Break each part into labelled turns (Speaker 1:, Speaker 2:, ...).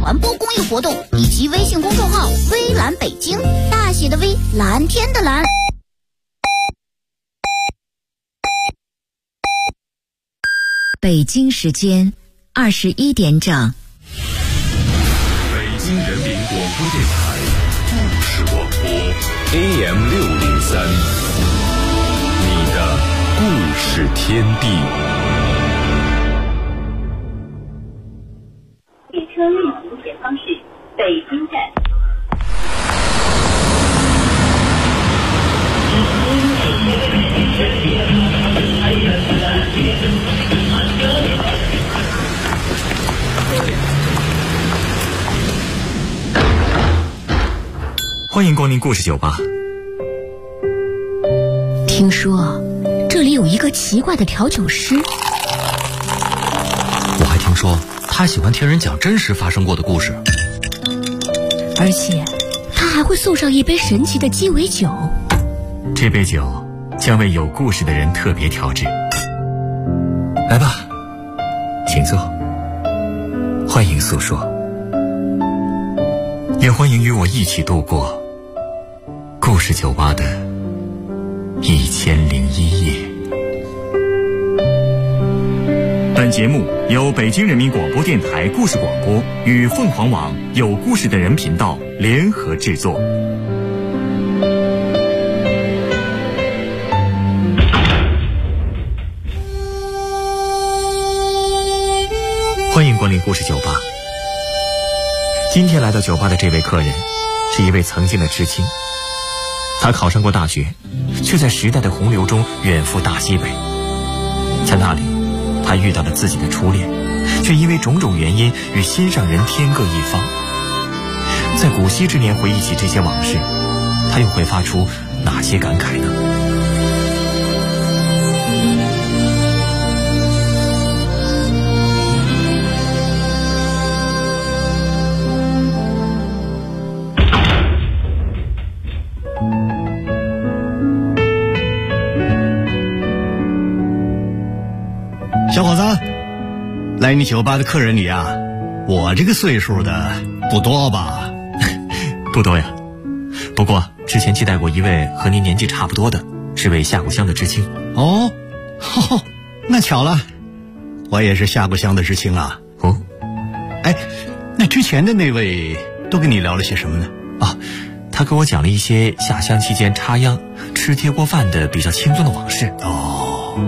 Speaker 1: 传播公益活动以及微信公众号微蓝北京，大写的微，蓝天的蓝。
Speaker 2: 北京时间21点整。
Speaker 3: 北京人民广播电台故事广播 AM603， 你的故事天地。
Speaker 4: 列车运行前方是北京站。
Speaker 5: 欢迎光临故事酒吧。
Speaker 2: 听说这里有一个奇怪的调酒师，
Speaker 6: 我还听说他喜欢听人讲真实发生过的故事，
Speaker 2: 而且他还会送上一杯神奇的鸡尾酒。
Speaker 5: 这杯酒将为有故事的人特别调制。来吧，请坐，欢迎诉说，也欢迎与我一起度过故事酒吧的1001夜。本节目由北京人民广播电台故事广播与凤凰网有故事的人频道联合制作。欢迎光临故事酒吧。今天来到酒吧的这位客人是一位曾经的知青，他考上过大学，却在时代的洪流中远赴大西北。在那里他遇到了自己的初恋，却因为种种原因与心上人天各一方。在古稀之年回忆起这些往事，他又会发出哪些感慨呢？
Speaker 7: 小伙子，来你酒吧的客人里啊，我这个岁数的不多吧？
Speaker 5: 不多呀，不过之前接待过一位和您年纪差不多的，是位下古乡的知青。
Speaker 7: 哦，那巧了，我也是下古乡的知青啊。
Speaker 5: 哦，
Speaker 7: 哎，那之前的那位都跟你聊了些什么呢？
Speaker 5: 啊，他跟我讲了一些下乡期间插秧、吃铁锅饭的比较轻松的往事。
Speaker 7: 哦，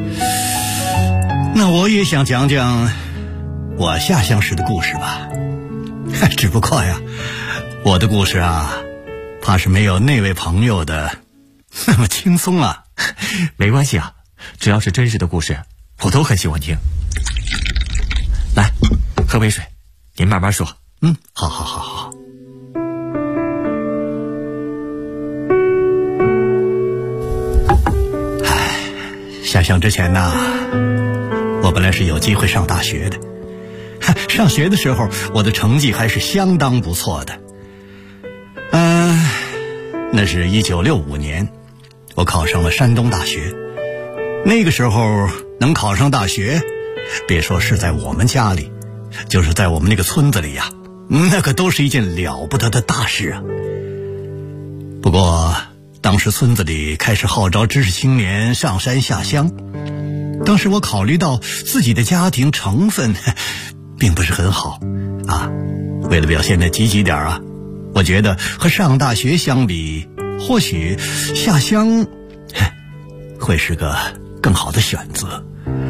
Speaker 7: 那我也想讲讲我下乡时的故事吧。只不过呀，我的故事啊，怕是没有那位朋友的那么轻松啊。
Speaker 5: 没关系啊，只要是真实的故事，我都很喜欢听。来，喝杯水，您慢慢说。
Speaker 7: 好。下乡之前呢，我本来是有机会上大学的。上学的时候，我的成绩还是相当不错的。那是1965年，我考上了山东大学。那个时候能考上大学，别说是在我们家里，就是在我们那个村子里呀，那可都是一件了不得的大事啊。不过当时村子里开始号召知识青年上山下乡，当时我考虑到自己的家庭成分并不是很好啊，为了表现得积极点啊，我觉得和上大学相比，或许下乡会是个更好的选择。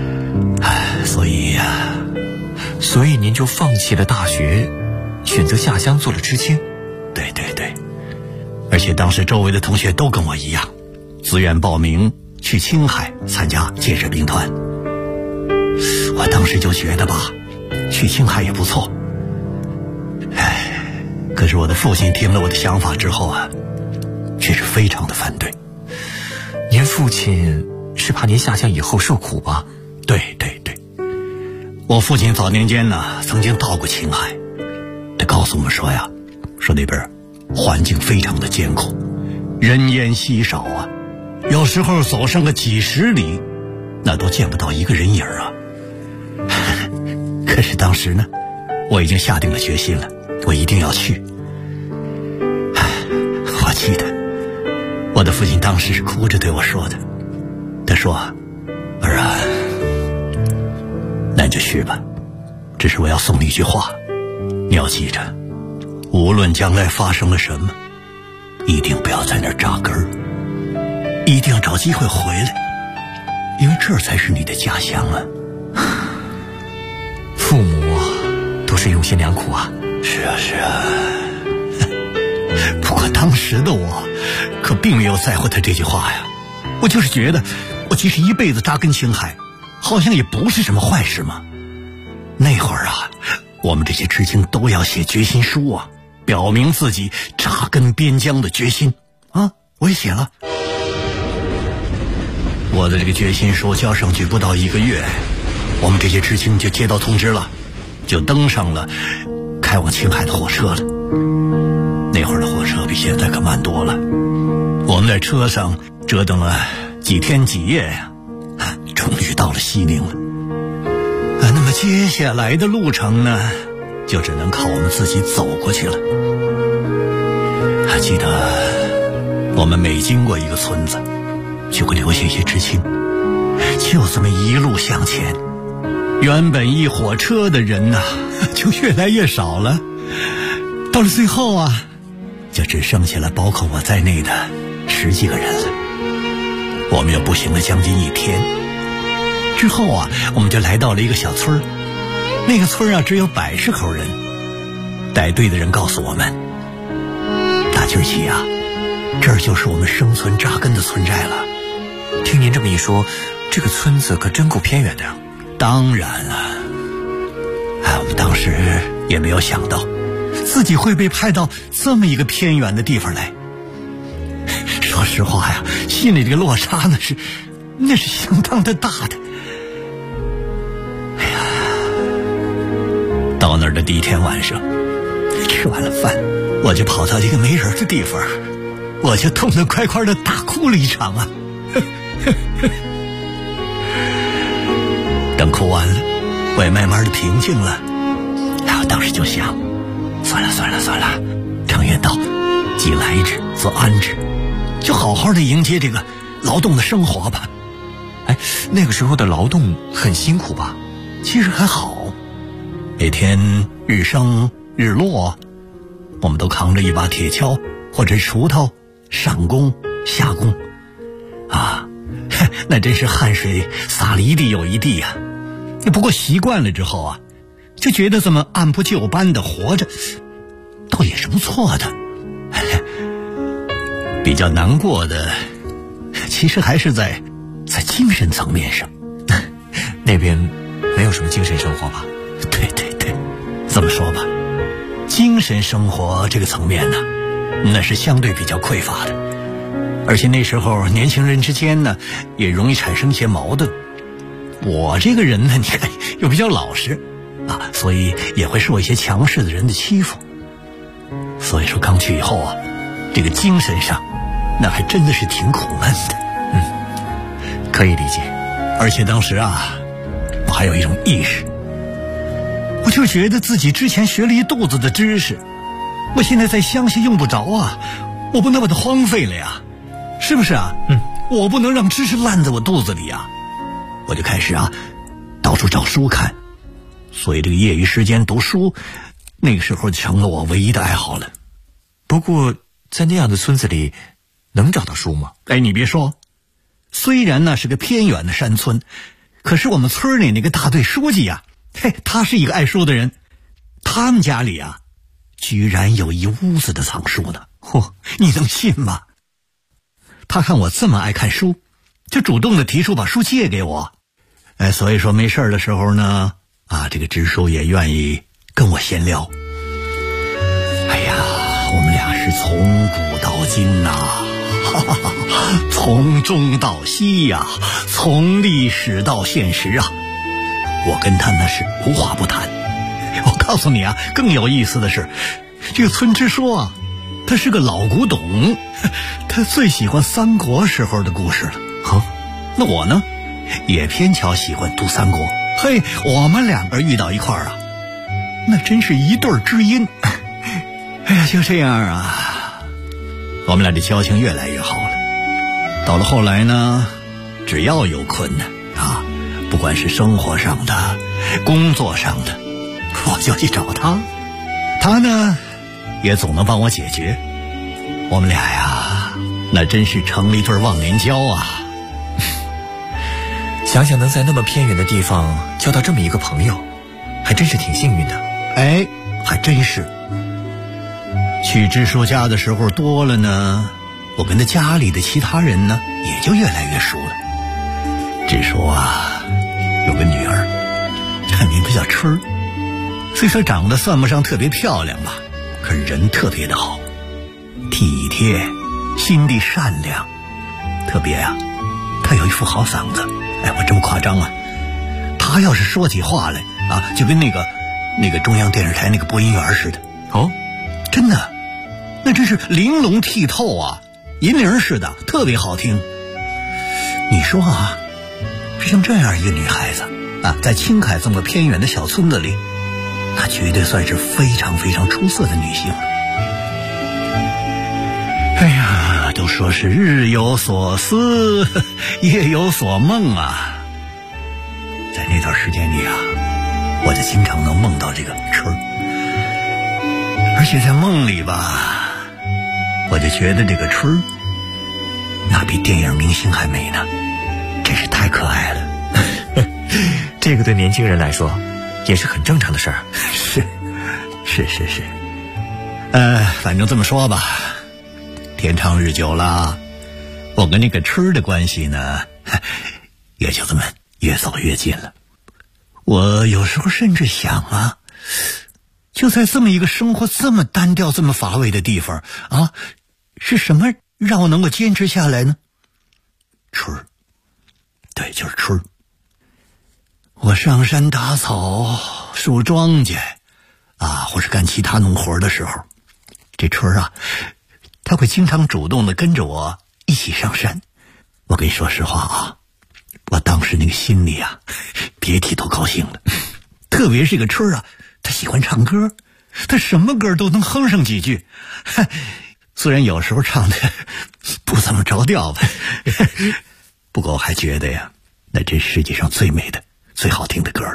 Speaker 5: 所以您就放弃了大学，选择下乡做了知青？
Speaker 7: 对，而且当时周围的同学都跟我一样，自愿报名去青海参加建设兵团。我当时就觉得吧，去青海也不错。可是我的父亲听了我的想法之后啊，却是非常的反对。
Speaker 5: 您父亲是怕您下乡以后受苦吧？
Speaker 7: 对，我父亲早年间呢，曾经到过青海，他告诉我们说呀，说那边环境非常的艰苦，人烟稀少啊，有时候走上个几十里，那都见不到一个人影啊。可是当时呢， 我已经下定了决心了，我一定要去。我记得我的父亲当时是哭着对我说的，他说：“儿啊，那你就去吧，只是我要送你一句话，你要记着，无论将来发生了什么，一定不要在那儿扎根儿，一定要找机会回来，因为这才是你的家乡啊。”
Speaker 5: 父母都是用心良苦啊。
Speaker 7: 是啊是啊，不过当时的我可并没有在乎他这句话呀，我就是觉得我即使一辈子扎根青海，好像也不是什么坏事嘛。那会儿啊，我们这些知青都要写决心书啊，表明自己扎根边疆的决心啊。我也写了，我的这个决心书交上去不到1个月，我们这些知青就接到通知了，就登上了开往青海的火车了。那会儿的火车比现在可慢多了，我们在车上折腾了几天几夜呀，终于到了西宁了。那么接下来的路程呢，就只能靠我们自己走过去了。还记得我们每经过一个村子，就会留下一些知青，就这么一路向前，原本一火车的人呢，就越来越少了。到了最后啊，就只剩下了包括我在内的10几个人了。我们又步行了将近1天。之后啊，我们就来到了一个小村儿，那个村啊只有100口人。带队的人告诉我们，打今儿起啊，这儿就是我们生存扎根的村寨了。
Speaker 5: 听您这么一说，这个村子可真够偏远的呀。
Speaker 7: 当然啊，我们当时也没有想到自己会被派到这么一个偏远的地方来。说实话呀，心里这个落差那是相当的大的。到那儿的第一天晚上，吃完了饭，我就跑到一个没人的地方，我就痛得快快的大哭了一场啊。等哭完了，我也慢慢的平静了。我当时就想，算了，常言道，既来之则安之，就好好的迎接这个劳动的生活吧。
Speaker 5: 那个时候的劳动很辛苦吧？
Speaker 7: 其实还好，每天日升日落，我们都扛着一把铁锹或者锄头上工下工啊，那真是汗水洒了一地又一地呀。不过习惯了之后啊，就觉得这么按部就班的活着倒也是不错的。比较难过的其实还是在精神层面上。
Speaker 5: 那边没有什么精神生活吧？
Speaker 7: 对，这么说吧，精神生活这个层面呢，那是相对比较匮乏的。而且那时候年轻人之间呢，也容易产生一些矛盾。我这个人呢，你看又比较老实啊，所以也会受一些强势的人的欺负。所以说刚去以后啊，这个精神上那还真的是挺苦闷的。
Speaker 5: 可以理解。
Speaker 7: 而且当时啊，我还有一种意识，我就觉得自己之前学了一肚子的知识，我现在在乡下用不着啊，我不能把它荒废了呀，是不是啊？我不能让知识烂在我肚子里啊。我就开始啊，到处找书看，所以这个业余时间读书，那个时候成了我唯一的爱好了。
Speaker 5: 不过在那样的村子里，能找到书吗？
Speaker 7: 你别说，虽然那是个偏远的山村，可是我们村里那个大队书记呀，他是一个爱书的人，他们家里啊，居然有一屋子的藏书呢。你能信吗？他看我这么爱看书，就主动的提出把书借给我。所以说没事的时候呢，这个支书也愿意跟我闲聊。我们俩是从古到今呐，从中到西呀，从历史到现实啊，我跟他那是无话不谈。我告诉你啊，更有意思的是，这个村支书啊，他是个老古董，他最喜欢三国时候的故事了。那我呢，也偏巧喜欢读三国。我们两个遇到一块儿啊， 那真是一对知音。哎呀，就这样啊，我们俩的交情越来越好了。到了后来呢，只要有困难啊，不管是生活上的、工作上的，我就去找他，他呢也总能帮我解决。我们俩呀，那真是成了一对忘年交啊。
Speaker 5: 想想能在那么偏远的地方交到这么一个朋友，还真是挺幸运的。
Speaker 7: 哎，还真是。去支书家的时候多了呢，我跟他家里的其他人呢也就越来越熟了。支书啊有个女儿，名字叫春儿，虽说长得算不上特别漂亮吧，可是人特别的好，体贴，心地善良。特别啊，她有一副好嗓子。哎，我这么夸张啊，她要是说起话来啊，就跟那个中央电视台那个播音员似的。
Speaker 5: 哦，
Speaker 7: 真的，那真是玲珑剔透啊，银铃似的，特别好听。你说啊，像这样一个女孩子啊，在青海这么偏远的小村子里，那绝对算是非常非常出色的女性。哎呀，都说是日有所思，夜有所梦啊。在那段时间里啊，我就经常能梦到这个春儿，而且在梦里吧，我就觉得这个春儿那比电影明星还美呢，真是太可爱了。
Speaker 5: 这个对年轻人来说也是很正常的事儿。
Speaker 7: 是，反正这么说吧，天长日久了，我跟那个春儿的关系呢，也就这么越走越近了。我有时候甚至想啊，就在这么一个生活这么单调这么乏味的地方啊，是什么让我能够坚持下来呢？春儿，对，就是春儿。我上山打草树庄稼啊，或是干其他农活的时候，这春儿啊，他会经常主动的跟着我一起上山。我跟你说实话啊，我当时那个心里啊，别提多高兴了。特别是这个春儿啊，他喜欢唱歌，他什么歌都能哼上几句，虽然有时候唱的不怎么着调吧，不过我还觉得呀，那真是世界上最美的最好听的歌了。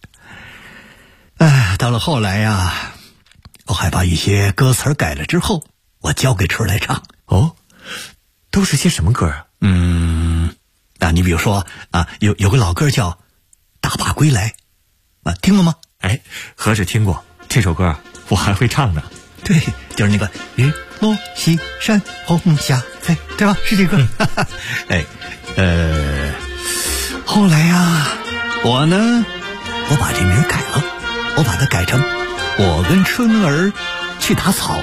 Speaker 7: 到了后来呀，我还把一些歌词改了之后，我交给春儿来唱。
Speaker 5: 哦，都是些什么歌啊？
Speaker 7: 你比如说啊，有个老歌叫《大坝归来》啊，听过吗？
Speaker 5: 哎，何止听过，这首歌我还会唱呢。
Speaker 7: 对，就是那个日落西山红霞飞，对吧？是这个。后来呀，我把这名改了，我把它改成我跟春儿去打草。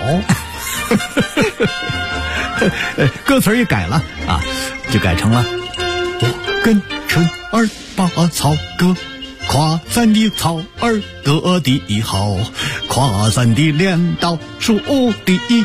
Speaker 7: 歌词也改了啊，就改成了我跟春儿把草割，夸咱的草儿割地好，夸咱的镰刀数第一。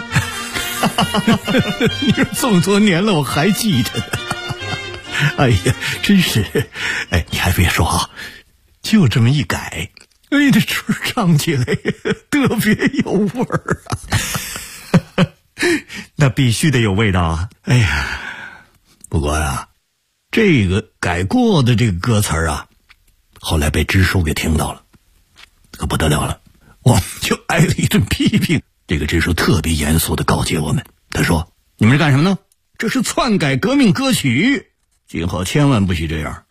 Speaker 7: 你说这么多年了我还记得呢。哎呀，真是，你还别说啊，就这么一改，这春儿唱起来特别有味儿啊。
Speaker 5: 那必须得有味道啊。
Speaker 7: 哎呀，不过啊，这个改过的这个歌词啊，后来被支书给听到了，可不得了了，我们就挨了一顿批评。这个支书特别严肃地告诫我们，他说：“你们是干什么呢？这是篡改革命歌曲，今后千万不许这样。”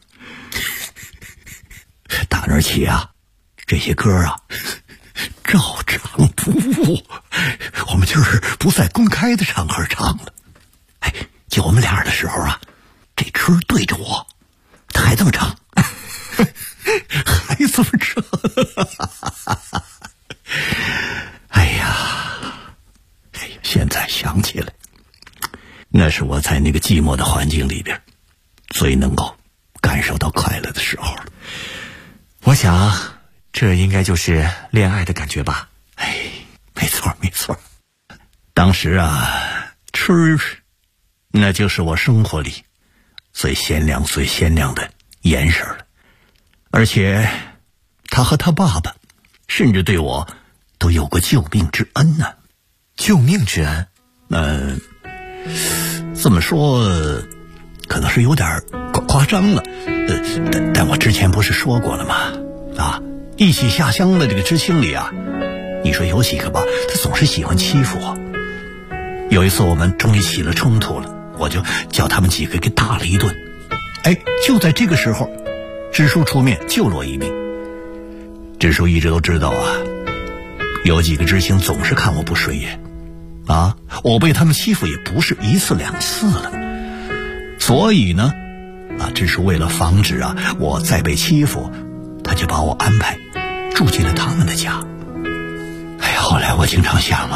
Speaker 7: 打那儿起啊，这些歌啊，照唱不误，我们就是不在公开的场合唱了。就我们俩的时候啊，这春儿对着我，他还这么唱，还这么唱。现在想起来，那是我在那个寂寞的环境里边最能够感受到快乐的时候了。
Speaker 5: 我想这应该就是恋爱的感觉吧。
Speaker 7: 没错。当时啊，春儿那就是我生活里最鲜亮的颜色了。而且他和他爸爸甚至对我都有过救命之恩呢。
Speaker 5: 救命之恩？
Speaker 7: 这么说可能是有点夸张了，但我之前不是说过了吗？一起下乡的这个知青里啊，你说有几个吧，他总是喜欢欺负我。有一次我们终于起了冲突了，我就叫他们几个给打了一顿。就在这个时候，支书出面救了我一命。支书一直都知道有几个知青总是看我不顺眼我被他们欺负也不是一次两次了。所以呢支书为了防止我再被欺负，他就把我安排住进了他们的家。后来我经常想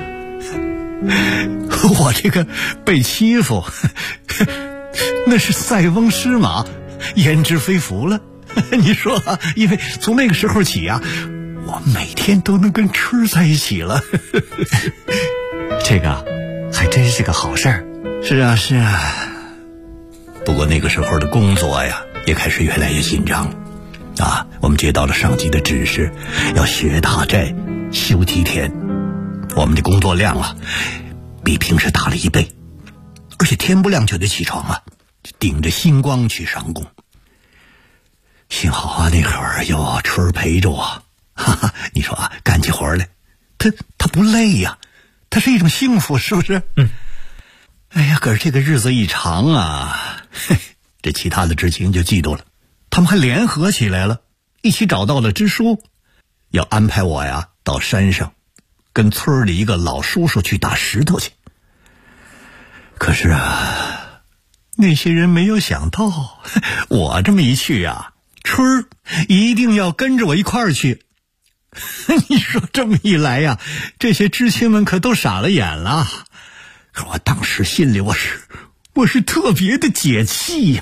Speaker 7: 我这个被欺负那是塞翁失马焉知非福了。你说因为从那个时候起我每天都能跟春在一起了。
Speaker 5: 这个还真是个好事儿。
Speaker 7: 是啊。不过那个时候的工作也开始越来越紧张了我们接到了上级的指示，要学大寨修梯田。我们的工作量比平时大了1倍，而且天不亮就得起床就顶着星光去上工。幸好那会儿有春陪着我，你说干起活来他不累他是一种幸福，是不是？可是这个日子一长这其他的知青就嫉妒了，他们还联合起来了，一起找到了支书，要安排我到山上跟村里一个老叔叔去打石头去。可是那些人没有想到我这么一去春一定要跟着我一块儿去。你说这么一来这些知青们可都傻了眼了。可我当时心里我是特别的解气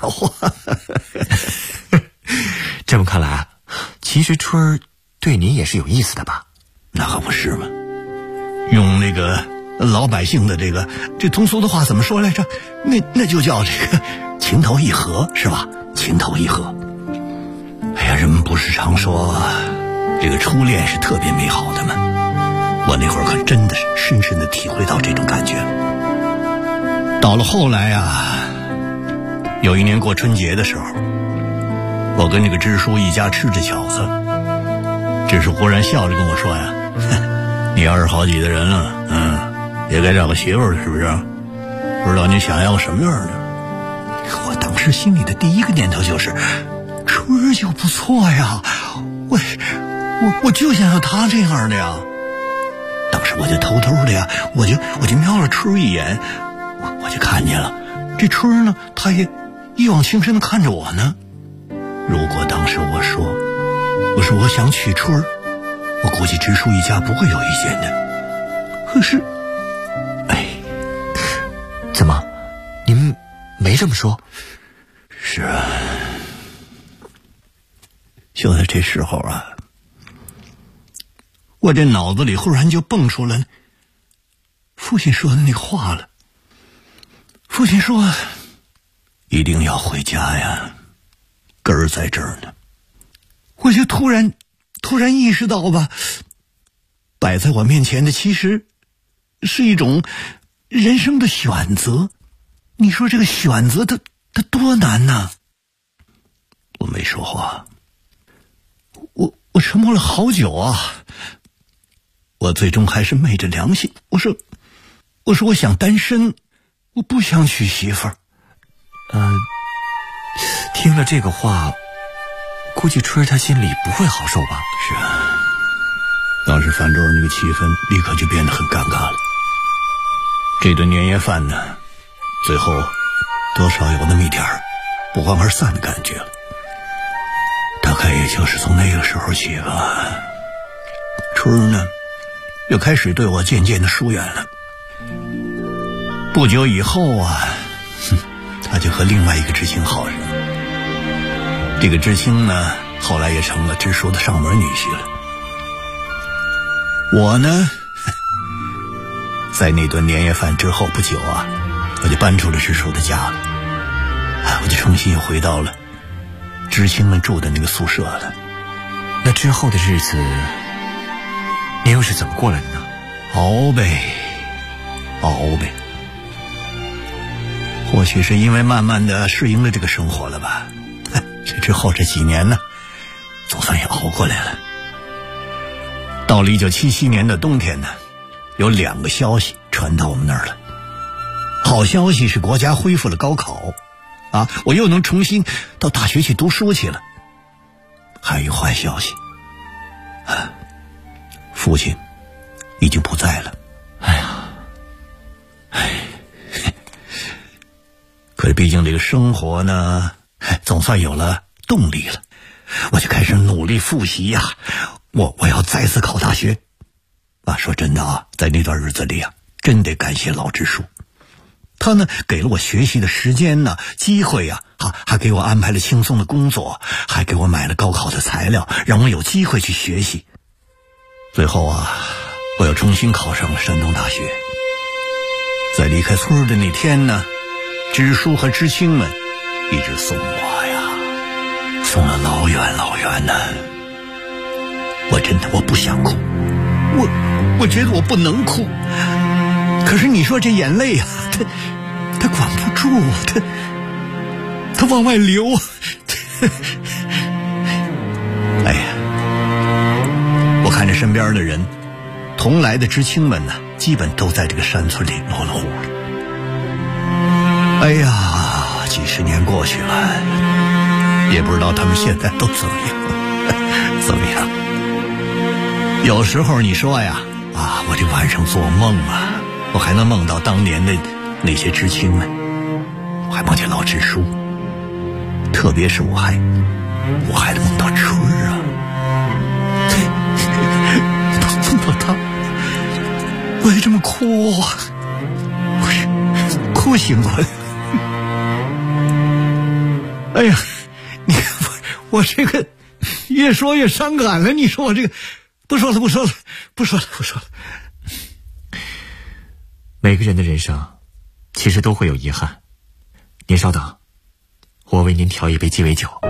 Speaker 5: 这么看来其实春儿对你也是有意思的吧？
Speaker 7: 那可不是吗？用那个老百姓的这通俗的话怎么说来着？那就叫这个情投意合，是吧？情投意合。人们不是常说这个初恋是特别美好的吗？我那会儿可真的是深深的体会到这种感觉了。到了后来有一年过春节的时候，我跟这个支书一家吃着饺子，支书忽然笑着跟我说你20好几的人了，也该找个媳妇儿了，是不是？不知道你想要什么样的？我当时心里的第一个念头就是春儿就不错我就想要他这样的当时我就偷偷的我就瞄了春儿一眼，我就看见了这春儿呢，他也一往情深的看着我呢。如果当时我说我想娶春儿，我估计支书一家不会有意见的。可是
Speaker 5: 怎么您没这么说？
Speaker 7: 是就在这时候我这脑子里忽然就蹦出了父亲说的那话了。父亲说一定要回家根儿在这儿呢。我就突然意识到摆在我面前的其实是一种人生的选择。你说这个选择它多难呢？我没说话，我沉默了好久我最终还是昧着良心，我说我想单身，我不想娶媳妇儿。
Speaker 5: 听了这个话，估计春儿他心里不会好受吧？
Speaker 7: 是当时饭桌那个气氛立刻就变得很尴尬了。这顿年夜饭呢，最后多少有那么一点不欢而散的感觉了。大概也就是从那个时候起吧，春儿呢又开始对我渐渐的疏远了。不久以后他就和另外一个知青好上了。这个知青呢后来也成了支书的上门女婿了。我呢在那顿年夜饭之后不久我就搬出了支书的家了。我就重新又回到了知青们住的那个宿舍了。
Speaker 5: 那之后的日子你又是怎么过来的呢？
Speaker 7: 熬呗。或许是因为慢慢的适应了这个生活了吧，这之后这几年呢，总算也熬过来了。到了1977年的冬天呢，有2个消息传到我们那儿了。好消息是国家恢复了高考啊，我又能重新到大学去读书去了。还有坏消息父亲已经不在了。可是毕竟这个生活呢，总算有了动力了，我就开始努力复习呀，我要再次考大学说真的啊，在那段日子里啊，真得感谢老支书，他呢给了我学习的时间呢，机会呀，还给我安排了轻松的工作，还给我买了高考的材料，让我有机会去学习。最后啊，我又重新考上了山东大学。在离开村的那天呢，支书和知青们一直送我呀，送了老远老远的。我不想哭，我觉得我不能哭，可是你说这眼泪啊，它管不住，它往外流。哎呀，我看着身边的人，同来的知青们呢，基本都在这个山村里落了户了。哎呀，几十年过去了，也不知道他们现在都怎么样。有时候你说呀，我这晚上做梦啊，我还能梦到当年的那些知青们，我还梦见老支书，特别是我还能梦到春儿啊，梦到他，我就这么哭，哭醒过来。哎呀，你看我这个越说越伤感了，你说我这个不说了。
Speaker 5: 每个人的人生其实都会有遗憾，您稍等，我为您调一杯鸡尾酒。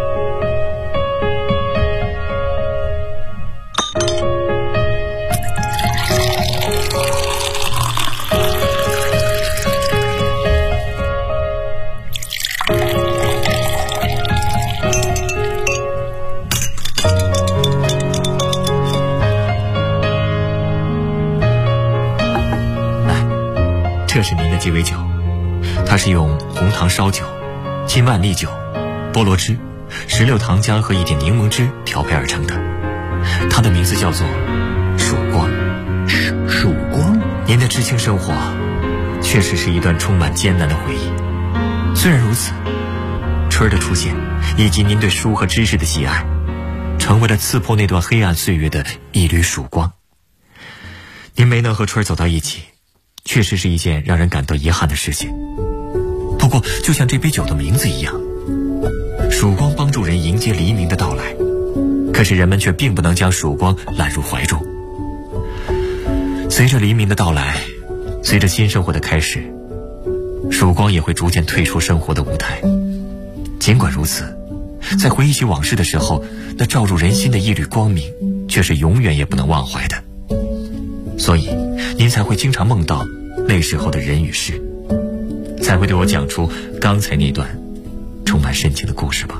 Speaker 5: 这是您的鸡尾酒，它是用红糖烧酒、金万利酒、菠萝汁、16糖浆和一点柠檬汁调配而成的。它的名字叫做曙光。曙光？您的知青生活确实是一段充满艰难的回忆。虽然如此，春儿的出现以及您对书和知识的喜爱，成为了刺破那段黑暗岁月的一缕曙光。您没能和春儿走到一起，确实是一件让人感到遗憾的事情。不过就像这杯酒的名字一样，曙光帮助人迎接黎明的到来，可是人们却并不能将曙光揽入怀中。随着黎明的到来，随着新生活的开始，曙光也会逐渐退出生活的舞台。尽管如此，在回忆起往事的时候，那照入人心的一缕光明却是永远也不能忘怀的。所以您才会经常梦到那时候的人与事，才会对我讲出刚才那段充满深情的故事吧。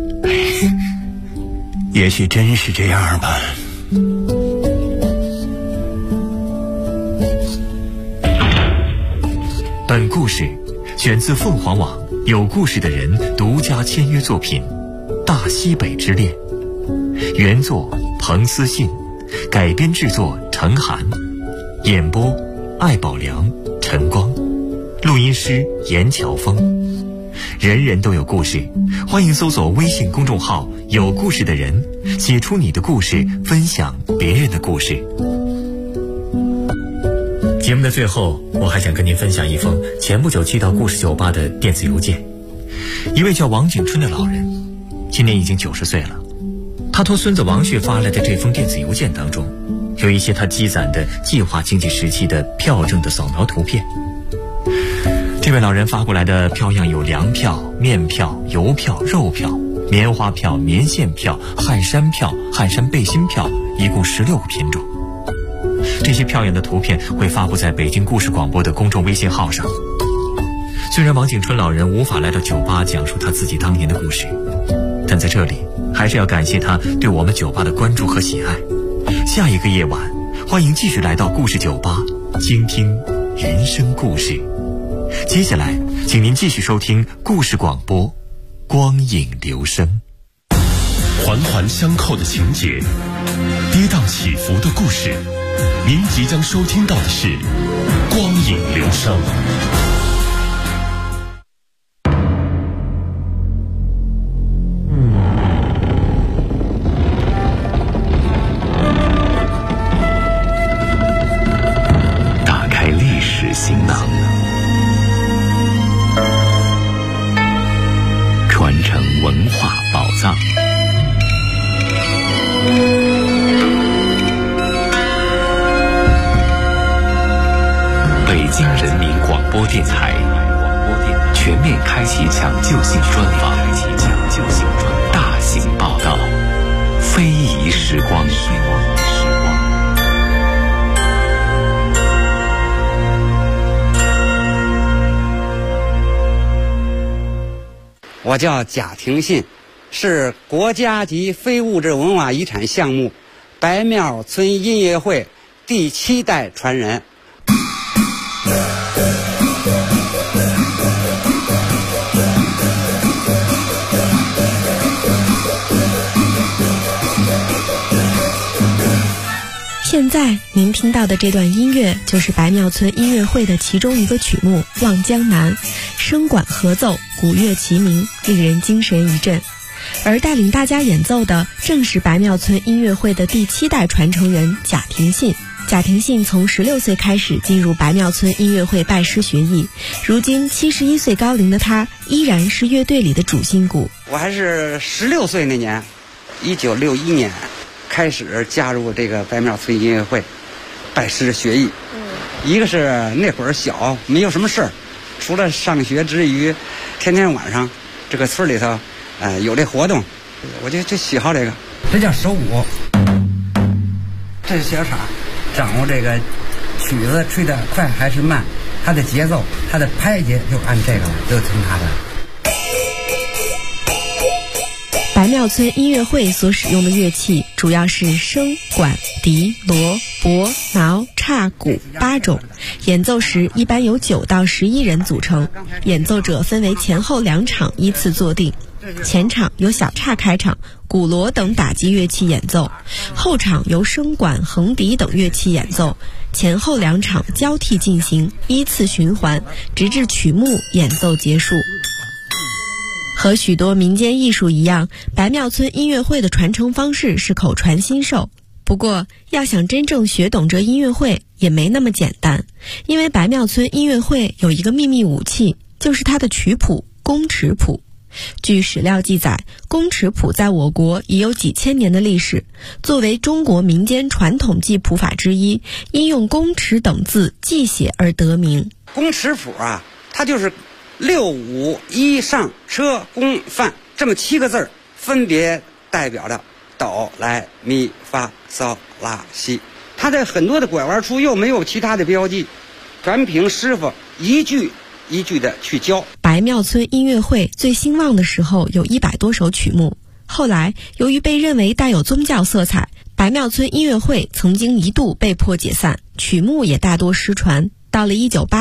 Speaker 7: 也许真是这样吧。
Speaker 5: 本故事选自凤凰网有故事的人独家签约作品《大西北之恋》，原作彭思信，改编制作程涵，演播艾宝良、陈光，录音师严乔峰。人人都有故事，欢迎搜索微信公众号有故事的人，写出你的故事，分享别人的故事。节目的最后，我还想跟您分享一封前不久寄到故事酒吧的电子邮件。一位叫王景春的老人，今年已经90岁了。他托孙子王旭发来的这封电子邮件当中，有一些他积攒的计划经济时期的票证的扫描图片。这位老人发过来的票样有粮票、面票、邮票、肉票、棉花票、棉线票、汗衫票、汗衫背心票，一共16个品种。 这些漂亮的图片会发布在北京故事广播的公众微信号上。虽然王景春老人无法来到酒吧讲述他自己当年的故事，但在这里还是要感谢他对我们酒吧的关注和喜爱。下一个夜晚，欢迎继续来到故事酒吧，倾听人生故事。接下来请您继续收听故事广播，光影留声。
Speaker 3: 环环相扣的情节，跌宕起伏的故事，您即将收听到的是光影留声。打开历史行囊，传承文化宝藏。北京人民广播电台全面开启抢救性专访，大型报道，非遗时光。
Speaker 8: 我叫贾廷信，是国家级非物质文化遗产项目白庙村音乐会第7代传人。
Speaker 9: 现在您听到的这段音乐就是白庙村音乐会的其中一个曲目《望江南》，声管合奏，鼓乐齐鸣，令人精神一振。而带领大家演奏的正是白庙村音乐会的第7代传承人贾廷信。贾廷信从16岁开始进入白庙村音乐会拜师学艺，如今71岁高龄的他依然是乐队里的主心骨。
Speaker 8: 我还是16岁那年，1961年开始加入这个白庙村音乐会拜师学艺。一个是那会儿小，没有什么事儿，除了上学之余，天天晚上这个村里头有这活动，我就喜好这个。这叫手鼓，这是小叉，掌握这个曲子吹得快还是慢，它的节奏，它的拍节就按这个了，就听它的。
Speaker 9: 白庙村音乐会所使用的乐器主要是笙、管、笛、锣、钹、挠、叉、鼓8种，演奏时一般由9到11人组成，演奏者分为前后2场依次坐定。前场由小叉开场，鼓锣等打击乐器演奏，后场由笙管、横笛等乐器演奏，前后2场交替进行，依次循环，直至曲目演奏结束。和许多民间艺术一样，白庙村音乐会的传承方式是口传心授。不过，要想真正学懂这音乐会也没那么简单，因为白庙村音乐会有一个秘密武器，就是它的曲谱宫尺谱。据史料记载，宫尺谱在我国已有几千年的历史，作为中国民间传统记谱法之一，因用宫尺等字记写而得名。
Speaker 8: 宫尺谱啊，它就是6、5、1上车宫范这么7个字，分别代表着哆来咪发嗦拉西。它在很多的拐弯处又没有其他的标记，全凭师傅一句一句的去教。
Speaker 9: 白庙村音乐会最兴旺的时候有100多首曲目，后来由于被认为带有宗教色彩，白庙村音乐会曾经一度被迫解散，曲目也大多失传。到了1988